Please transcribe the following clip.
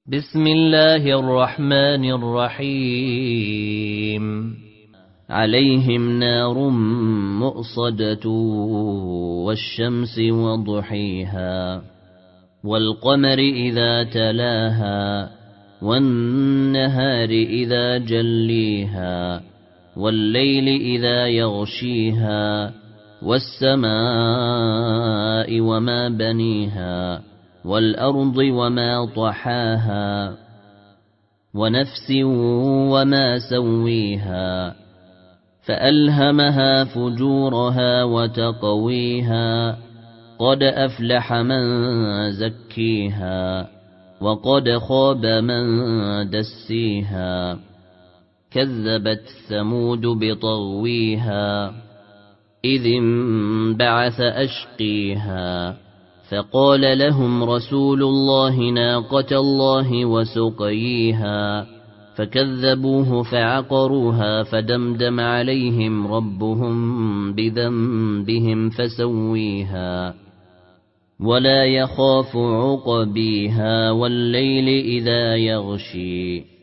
بسم الله الرحمن الرحيم عليهم نار مؤصدة والشمس وضحيها والقمر إذا تلاها والنهار إذا جليها والليل إذا يغشيها والسماء وما بنيها والأرض وما طحاها ونفس وما سويها فألهمها فجورها وتقويها قد أفلح من زكيها وقد خاب من دسيها كذبت ثمود بطغويها إذ انبعث أشقيها فقال لهم رسول الله ناقة الله وسقيها فكذبوه فعقروها فدمدم عليهم ربهم بذنبهم فسويها ولا يخاف عقبيها والليل إذا يغشي